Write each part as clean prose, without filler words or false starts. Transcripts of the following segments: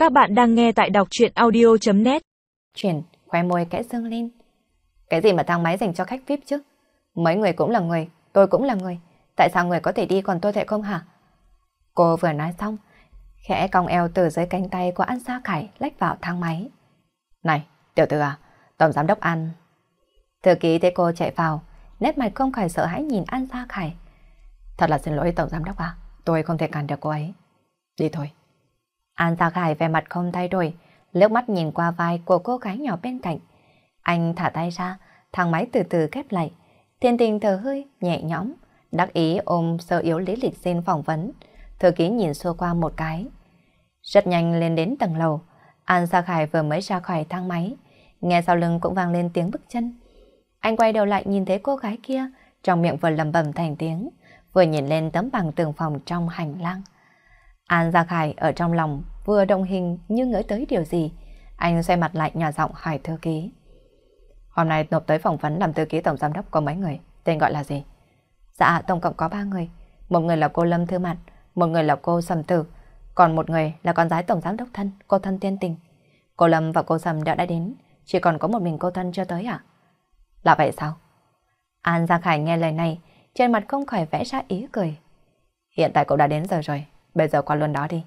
Các bạn đang nghe tại đọc truyện audio.net. Chuyển, khoe môi kẽ dương lên. Cái gì mà thang máy dành cho khách VIP chứ? Mấy người cũng là người, tôi cũng là người. Tại sao người có thể đi còn tôi lại không hả? Cô vừa nói xong, khẽ cong eo từ dưới cánh tay của An Sa Khải lách vào thang máy. Này, tiểu thư à, tổng giám đốc An. Thư ký thấy cô chạy vào, nét mặt không khỏi sợ hãi nhìn An Sa Khải. Thật là xin lỗi tổng giám đốc à, tôi không thể cản được cô ấy. Đi thôi. An Sa Khải vẻ mặt không thay đổi, liếc mắt nhìn qua vai của cô gái nhỏ bên cạnh. Anh thả tay ra, thang máy từ từ khép lại. Thiên Tình thở hơi, nhẹ nhõm, đắc ý ôm sơ yếu lý lịch xin phỏng vấn. Thư ký nhìn xua qua một cái. Rất nhanh lên đến tầng lầu. An Sa Khải vừa mới ra khỏi thang máy, nghe sau lưng cũng vang lên tiếng bước chân. Anh quay đầu lại nhìn thấy cô gái kia, trong miệng vừa lẩm bẩm thành tiếng, vừa nhìn lên tấm bảng tường phòng trong hành lang. An Sa Khải ở trong lòng vừa động hình như ngỡ tới điều gì. Anh xoay mặt lại nhỏ giọng hỏi thư ký. Hôm nay nộp tới phỏng vấn làm thư ký tổng giám đốc có mấy người, tên gọi là gì? Dạ, tổng cộng có 3 người. Một người là cô Lâm Thư Mạt, một người là cô Sầm Tử, còn một người là con gái tổng giám đốc Thân, cô Thân Tiên Tình. Cô Lâm và cô Sầm đã đến, chỉ còn có một mình cô Thân chưa tới à? Là vậy sao? An Sa Khải nghe lời này, trên mặt không khỏi vẽ ra ý cười. Hiện tại cậu đã đến giờ rồi, bây giờ qua luôn đó đi.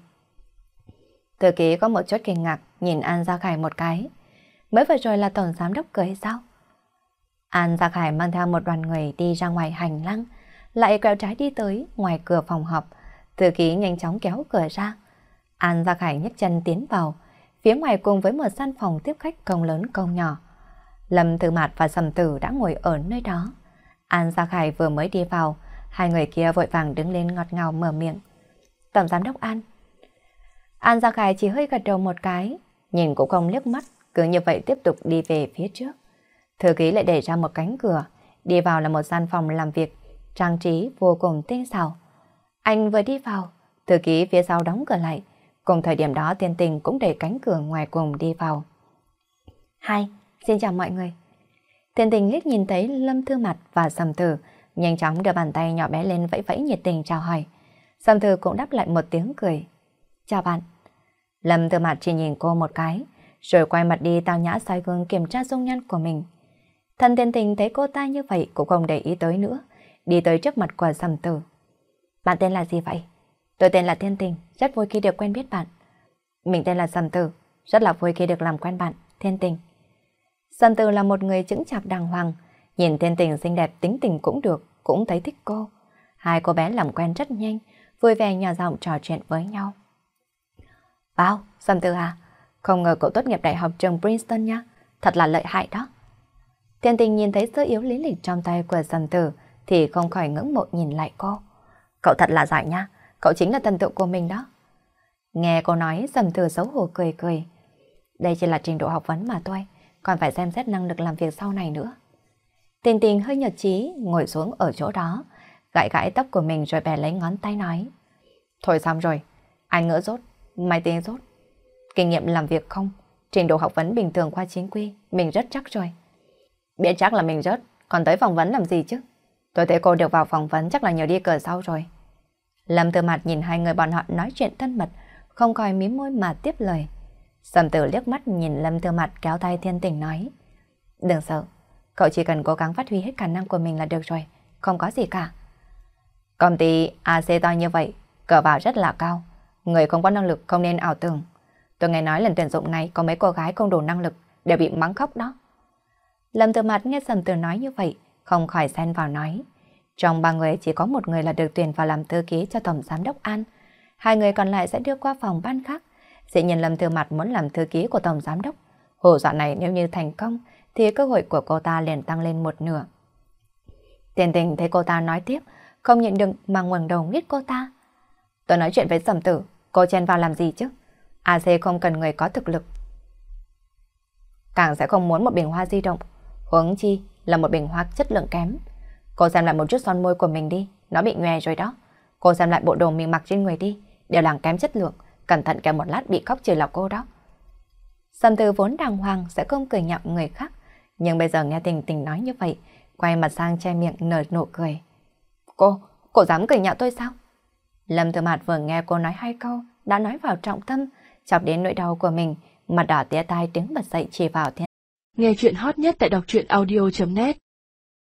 Thư ký có một chút kinh ngạc nhìn An Sa Khải một cái. Mới vừa rồi là tổng giám đốc cười sao? An Sa Khải mang theo một đoàn người đi ra ngoài hành lang, lại quẹo trái đi tới ngoài cửa phòng họp. Thư ký nhanh chóng kéo cửa ra. An Sa Khải nhấc chân tiến vào, phía ngoài cùng với một gian phòng tiếp khách công lớn công nhỏ. Lâm Thư Mạt và Sầm Tử đã ngồi ở nơi đó. An Sa Khải vừa mới đi vào, hai người kia vội vàng đứng lên ngọt ngào mở miệng. Tổng giám đốc An. An Sa Khải chỉ hơi gật đầu một cái, nhìn cũng không liếc mắt, cứ như vậy tiếp tục đi về phía trước. Thư ký lại đẩy ra một cánh cửa, đi vào là một gian phòng làm việc, trang trí vô cùng tinh xảo. Anh vừa đi vào, thư ký phía sau đóng cửa lại, cùng thời điểm đó Tiên Tình cũng đẩy cánh cửa ngoài cùng đi vào. Hi, xin chào mọi người. Tiên Tình liếc nhìn thấy Lâm Thư Mạt và Sầm Tử, nhanh chóng đưa bàn tay nhỏ bé lên vẫy vẫy nhiệt tình chào hỏi. Sầm Tử cũng đáp lại một tiếng cười. Chào bạn. Lâm Thư Mạt chỉ nhìn cô một cái, rồi quay mặt đi tao nhã soi gương kiểm tra dung nhan của mình. Thần Tiên Tình thấy cô ta như vậy cũng không để ý tới nữa, đi tới trước mặt của Sầm Tử. Bạn tên là gì vậy? Tôi tên là Tiên Tình, rất vui khi được quen biết bạn. Mình tên là Sầm Tử, rất là vui khi được làm quen bạn, Tiên Tình. Sầm Tử là một người chững chạc đàng hoàng, nhìn Tiên Tình xinh đẹp tính tình cũng được, cũng thấy thích cô. Hai cô bé làm quen rất nhanh, vui vẻ nhỏ giọng trò chuyện với nhau. Wow, Sầm Tử à, không ngờ cậu tốt nghiệp đại học trường Princeton nha, thật là lợi hại đó. Tiên Tình nhìn thấy sơ yếu lý lịch trong tay của Sầm Tử thì không khỏi ngưỡng mộ nhìn lại cô. Cậu thật là giỏi nha, cậu chính là thần tượng của mình đó. Nghe cô nói, Sầm Tử xấu hổ cười cười. Đây chỉ là trình độ học vấn mà thôi, còn phải xem xét năng lực làm việc sau này nữa. Tình Tình hơi nhợt chí ngồi xuống ở chỗ đó, gãi gãi tóc của mình rồi bẻ lấy ngón tay nói. Thôi xong rồi, anh ngỡ rốt, máy tính rốt. Kinh nghiệm làm việc không, trình độ học vấn bình thường qua chính quy, mình rất chắc rồi. Biết chắc là mình rớt, còn tới phỏng vấn làm gì chứ? Tôi thấy cô được vào phỏng vấn chắc là nhờ đi cờ sau rồi. Lâm Thư Mạt nhìn hai người bọn họ nói chuyện thân mật, không khỏi mím môi mà tiếp lời. Sầm Tử liếc mắt nhìn Lâm Thư Mạt kéo tay Thiên Tình nói. Đừng sợ, cậu chỉ cần cố gắng phát huy hết khả năng của mình là được rồi, không có gì cả. Công ty AC to như vậy, cờ vào rất là cao. Người không có năng lực không nên ảo tưởng. Tôi nghe nói lần tuyển dụng này có mấy cô gái không đủ năng lực đều bị mắng khóc đó. Lâm Thư Mạt nghe Sầm Tử nói như vậy, không khỏi xen vào nói. Trong 3 người chỉ có một người là được tuyển vào làm thư ký cho tổng giám đốc An. 2 người còn lại sẽ đưa qua phòng ban khác. Dĩ nhiên Lâm Thư Mạt muốn làm thư ký của tổng giám đốc. Hổ dọa này nếu như thành công thì cơ hội của cô ta liền tăng lên một nửa. Tiên Tình thấy cô ta nói tiếp, không nhịn được mà ngẩng đầu nghít cô ta. Tôi nói chuyện với Sầm Tử, cô chen vào làm gì chứ? AC không cần người có thực lực. Càng sẽ không muốn một bình hoa di động, huống chi là một bình hoa chất lượng kém. Cô xem lại một chút son môi của mình đi, nó bị nhòe rồi đó. Cô xem lại bộ đồ mình mặc trên người đi, đều là kém chất lượng, cẩn thận kẻo một lát bị khóc chửi là cô đó. Sầm Tử vốn đàng hoàng sẽ không cười nhạo người khác, nhưng bây giờ nghe Tình Tình nói như vậy, quay mặt sang che miệng nở nụ cười. Cô dám cười nhạo tôi sao? Lâm Thư Mạt vừa nghe cô nói 2 câu, đã nói vào trọng tâm, chọc đến nỗi đau của mình, mặt đỏ tía tai đứng bật dậy chỉ vào Thiên. Nghe chuyện hot nhất tại đọc truyện audio.net